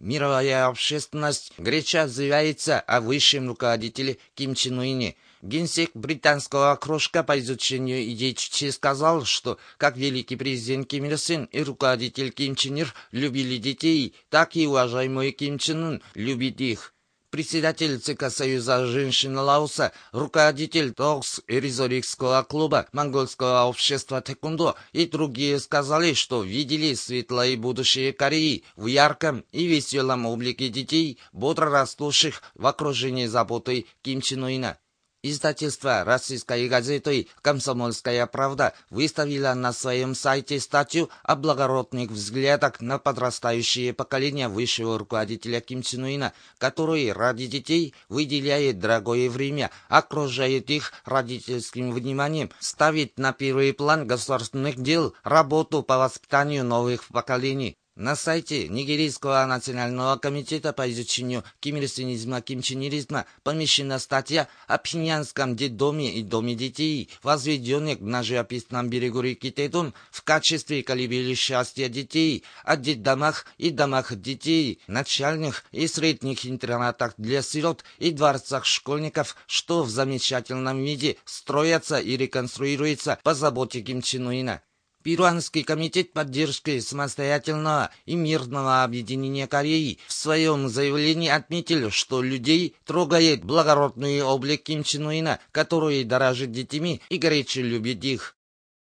Мировая общественность горячо отзывается о высшем руководителе Ким Чен Ыне. Генсек британского кружка по изучению идей Чучхе сказал, что как великий президент Ким Ир Сен и руководитель Ким Чен Ир любили детей, так и уважаемый Ким Чен Ын любит их. Председатель ЦК Союза женщин Лаоса, руководитель ТОКС Ризорикского клуба, монгольского общества Тэквондо и другие сказали, что видели светлое будущее Кореи в ярком и веселом облике детей, бодро растущих в окружении заботы Ким Чен Ына. Издательство российской газеты «Комсомольская правда» выставило на своем сайте статью о благородных взглядах на подрастающее поколение высшего руководителя Ким Чен Ына, который ради детей выделяет дорогое время, окружает их родительским вниманием, ставит на первый план государственных дел работу по воспитанию новых поколений. На сайте Нигерийского национального комитета по изучению кимирсинизма, кимченеризма помещена статья о пхеньянском детдоме и доме детей, возведенных на живописном берегу реки Тэдун в качестве колыбели счастья детей, о детдомах и домах детей, начальных и средних интернатах для сирот и дворцах школьников, что в замечательном виде строятся и реконструируются по заботе Ким Чен Ына. Перуанский комитет поддержки самостоятельного и мирного объединения Кореи в своем заявлении отметил, что людей трогает благородный облик Ким Чен Ына, который дорожит детьми и горячо любит их.